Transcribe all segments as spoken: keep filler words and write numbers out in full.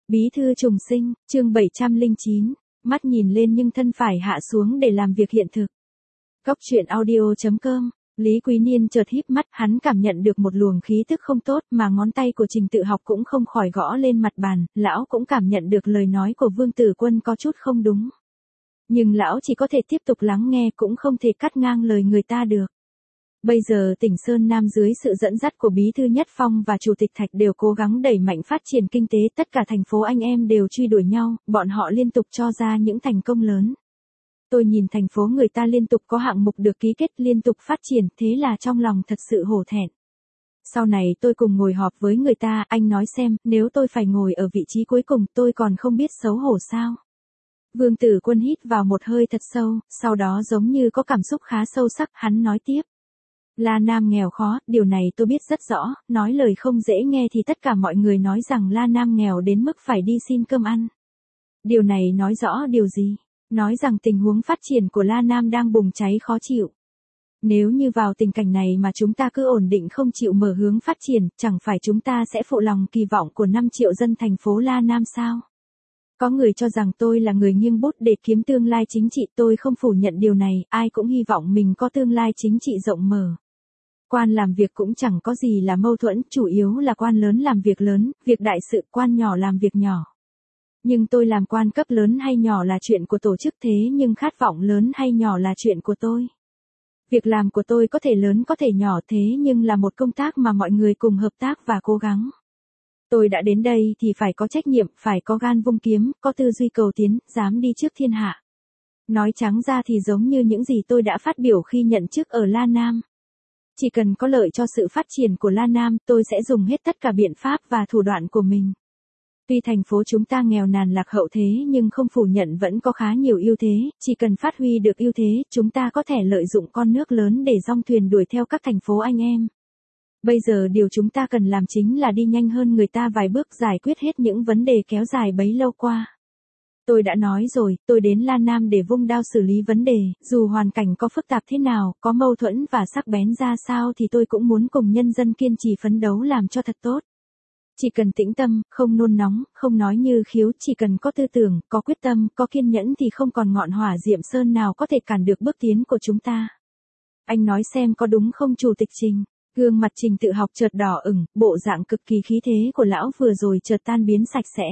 Bí thư trùng sinh, chương bảy trăm lẻ chín, mắt nhìn lên nhưng thân phải hạ xuống để làm việc hiện thực. Góc truyện audio chấm com, Lý Quý Niên chợt híp mắt, hắn cảm nhận được một luồng khí tức không tốt mà ngón tay của Trình Tự Học cũng không khỏi gõ lên mặt bàn, lão cũng cảm nhận được lời nói của Vương Tử Quân có chút không đúng. Nhưng lão chỉ có thể tiếp tục lắng nghe cũng không thể cắt ngang lời người ta được. Bây giờ tỉnh Sơn Nam dưới sự dẫn dắt của Bí thư Nhất Phong và Chủ tịch Thạch đều cố gắng đẩy mạnh phát triển kinh tế, tất cả thành phố anh em đều truy đuổi nhau, bọn họ liên tục cho ra những thành công lớn. Tôi nhìn thành phố người ta liên tục có hạng mục được ký kết, liên tục phát triển, thế là trong lòng thật sự hổ thẹn. Sau này tôi cùng ngồi họp với người ta, anh nói xem, nếu tôi phải ngồi ở vị trí cuối cùng, tôi còn không biết xấu hổ sao? Vương Tử Quân hít vào một hơi thật sâu, sau đó giống như có cảm xúc khá sâu sắc, hắn nói tiếp. La Nam nghèo khó, điều này tôi biết rất rõ, nói lời không dễ nghe thì tất cả mọi người nói rằng La Nam nghèo đến mức phải đi xin cơm ăn. Điều này nói rõ điều gì? Nói rằng tình huống phát triển của La Nam đang bùng cháy khó chịu. Nếu như vào tình cảnh này mà chúng ta cứ ổn định không chịu mở hướng phát triển, chẳng phải chúng ta sẽ phụ lòng kỳ vọng của năm triệu dân thành phố La Nam sao? Có người cho rằng tôi là người nghiêng bút để kiếm tương lai chính trị, tôi không phủ nhận điều này, ai cũng hy vọng mình có tương lai chính trị rộng mở. Quan làm việc cũng chẳng có gì là mâu thuẫn, chủ yếu là quan lớn làm việc lớn, việc đại sự, quan nhỏ làm việc nhỏ. Nhưng tôi làm quan cấp lớn hay nhỏ là chuyện của tổ chức, thế nhưng khát vọng lớn hay nhỏ là chuyện của tôi. Việc làm của tôi có thể lớn có thể nhỏ, thế nhưng là một công tác mà mọi người cùng hợp tác và cố gắng. Tôi đã đến đây thì phải có trách nhiệm, phải có gan vung kiếm, có tư duy cầu tiến, dám đi trước thiên hạ. Nói trắng ra thì giống như những gì tôi đã phát biểu khi nhận chức ở La Nam. Chỉ cần có lợi cho sự phát triển của La Nam, tôi sẽ dùng hết tất cả biện pháp và thủ đoạn của mình. Tuy thành phố chúng ta nghèo nàn lạc hậu thế nhưng không phủ nhận vẫn có khá nhiều ưu thế, chỉ cần phát huy được ưu thế, chúng ta có thể lợi dụng con nước lớn để dong thuyền đuổi theo các thành phố anh em. Bây giờ điều chúng ta cần làm chính là đi nhanh hơn người ta vài bước, giải quyết hết những vấn đề kéo dài bấy lâu qua. Tôi đã nói rồi, tôi đến La Nam để vung đao xử lý vấn đề, dù hoàn cảnh có phức tạp thế nào, có mâu thuẫn và sắc bén ra sao thì tôi cũng muốn cùng nhân dân kiên trì phấn đấu làm cho thật tốt. Chỉ cần tĩnh tâm, không nôn nóng, không nói như khiếu, chỉ cần có tư tưởng, có quyết tâm, có kiên nhẫn thì không còn ngọn hỏa diệm sơn nào có thể cản được bước tiến của chúng ta. Anh nói xem có đúng không Chủ tịch Trình? Gương mặt Trình Tự Học chợt đỏ ửng, bộ dạng cực kỳ khí thế của lão vừa rồi chợt tan biến sạch sẽ.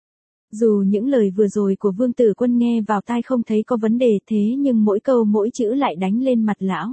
Dù những lời vừa rồi của Vương Tử Quân nghe vào tai không thấy có vấn đề, thế nhưng mỗi câu mỗi chữ lại đánh lên mặt lão.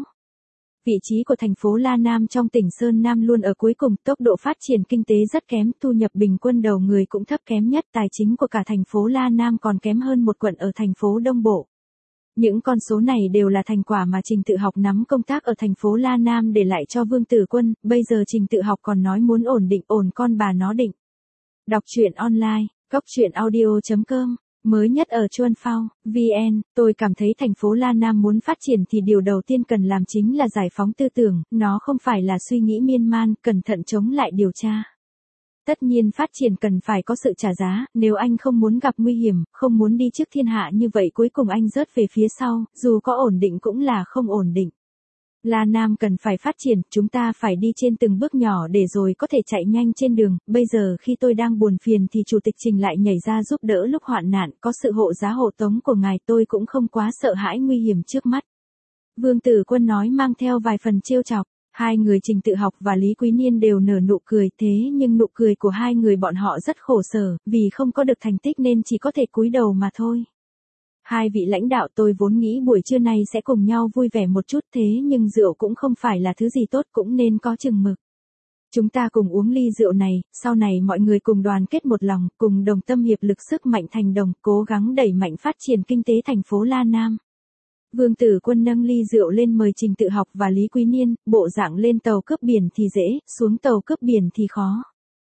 Vị trí của thành phố La Nam trong tỉnh Sơn Nam luôn ở cuối cùng, tốc độ phát triển kinh tế rất kém, thu nhập bình quân đầu người cũng thấp kém nhất, tài chính của cả thành phố La Nam còn kém hơn một quận ở thành phố Đông Bộ. Những con số này đều là thành quả mà Trình Tự Học nắm công tác ở thành phố La Nam để lại cho Vương Tử Quân, bây giờ Trình Tự Học còn nói muốn ổn định, ổn con bà nó định. Đọc truyện online, góc truyện audio chấm com, mới nhất ở Chuan Phao, vê en, tôi cảm thấy thành phố La Nam muốn phát triển thì điều đầu tiên cần làm chính là giải phóng tư tưởng, nó không phải là suy nghĩ miên man, cẩn thận chống lại điều tra. Tất nhiên phát triển cần phải có sự trả giá, nếu anh không muốn gặp nguy hiểm, không muốn đi trước thiên hạ như vậy cuối cùng anh rớt về phía sau, dù có ổn định cũng là không ổn định. La Nam cần phải phát triển, chúng ta phải đi trên từng bước nhỏ để rồi có thể chạy nhanh trên đường, bây giờ khi tôi đang buồn phiền thì Chủ tịch Trình lại nhảy ra giúp đỡ lúc hoạn nạn, có sự hộ giá hộ tống của ngài tôi cũng không quá sợ hãi nguy hiểm trước mắt. Vương Tử Quân nói mang theo vài phần trêu chọc. Hai người Trình Tự Học và Lý Quý Niên đều nở nụ cười, thế nhưng nụ cười của hai người bọn họ rất khổ sở, vì không có được thành tích nên chỉ có thể cúi đầu mà thôi. Hai vị lãnh đạo, tôi vốn nghĩ buổi trưa nay sẽ cùng nhau vui vẻ một chút, thế nhưng rượu cũng không phải là thứ gì tốt, cũng nên có chừng mực. Chúng ta cùng uống ly rượu này, sau này mọi người cùng đoàn kết một lòng, cùng đồng tâm hiệp lực sức mạnh thành đồng, cố gắng đẩy mạnh phát triển kinh tế thành phố La Nam. Vương Tử Quân nâng ly rượu lên mời Trình Tự Học và Lý Quý Niên, bộ dạng lên tàu cướp biển thì dễ, xuống tàu cướp biển thì khó.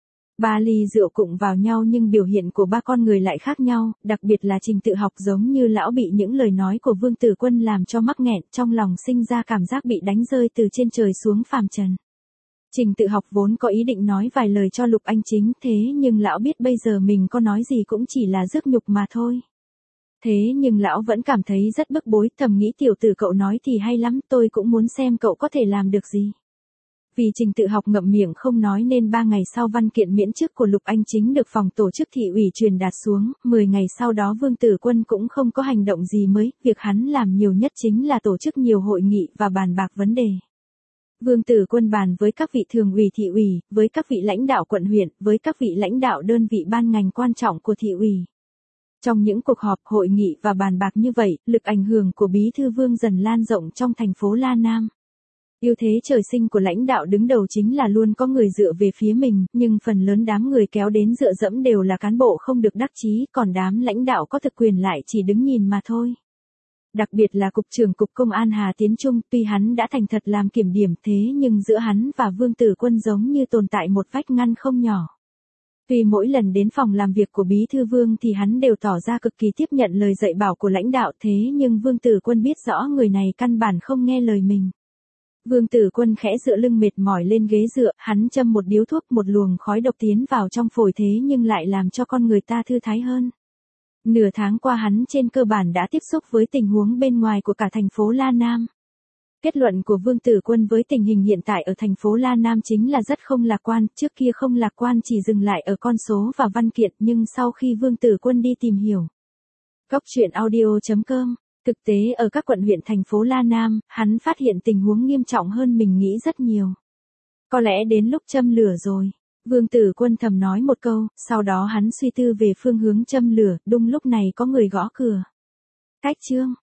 Ba ly rượu cụng vào nhau nhưng biểu hiện của ba con người lại khác nhau, đặc biệt là Trình Tự Học giống như lão bị những lời nói của Vương Tử Quân làm cho mắc nghẹn, trong lòng sinh ra cảm giác bị đánh rơi từ trên trời xuống phàm trần. Trình Tự Học vốn có ý định nói vài lời cho Lục Anh Chính, thế nhưng lão biết bây giờ mình có nói gì cũng chỉ là rước nhục mà thôi. Thế nhưng lão vẫn cảm thấy rất bức bối, thầm nghĩ tiểu tử cậu nói thì hay lắm, tôi cũng muốn xem cậu có thể làm được gì. Vì Trình tự học ngậm miệng không nói nên ba ngày sau văn kiện miễn chức của Lục Anh Chính được phòng tổ chức thị ủy truyền đạt xuống, mười ngày sau đó Vương Tử Quân cũng không có hành động gì mới, việc hắn làm nhiều nhất chính là tổ chức nhiều hội nghị và bàn bạc vấn đề. Vương Tử Quân bàn với các vị thường ủy thị ủy, với các vị lãnh đạo quận huyện, với các vị lãnh đạo đơn vị ban ngành quan trọng của thị ủy. Trong những cuộc họp, hội nghị và bàn bạc như vậy, lực ảnh hưởng của Bí thư Vương dần lan rộng trong thành phố La Nam. Ưu thế trời sinh của lãnh đạo đứng đầu chính là luôn có người dựa về phía mình, nhưng phần lớn đám người kéo đến dựa dẫm đều là cán bộ không được đắc chí, còn đám lãnh đạo có thực quyền lại chỉ đứng nhìn mà thôi. Đặc biệt là Cục trưởng Cục Công an Hà Tiến Trung, tuy hắn đã thành thật làm kiểm điểm thế nhưng giữa hắn và Vương Tử Quân giống như tồn tại một vách ngăn không nhỏ. Tuy mỗi lần đến phòng làm việc của Bí thư Vương thì hắn đều tỏ ra cực kỳ tiếp nhận lời dạy bảo của lãnh đạo thế nhưng Vương Tử Quân biết rõ người này căn bản không nghe lời mình. Vương Tử Quân khẽ dựa lưng mệt mỏi lên ghế dựa, hắn châm một điếu thuốc, một luồng khói độc tiến vào trong phổi thế nhưng lại làm cho con người ta thư thái hơn. Nửa tháng qua hắn trên cơ bản đã tiếp xúc với tình huống bên ngoài của cả thành phố La Nam. Kết luận của Vương Tử Quân với tình hình hiện tại ở thành phố La Nam chính là rất không lạc quan, trước kia không lạc quan chỉ dừng lại ở con số và văn kiện nhưng sau khi Vương Tử Quân đi tìm hiểu. Góc truyện audio chấm com. Thực tế ở các quận huyện thành phố La Nam, hắn phát hiện tình huống nghiêm trọng hơn mình nghĩ rất nhiều. Có lẽ đến lúc châm lửa rồi. Vương Tử Quân thầm nói một câu, sau đó hắn suy tư về phương hướng châm lửa, đúng lúc này có người gõ cửa. Cách Trương.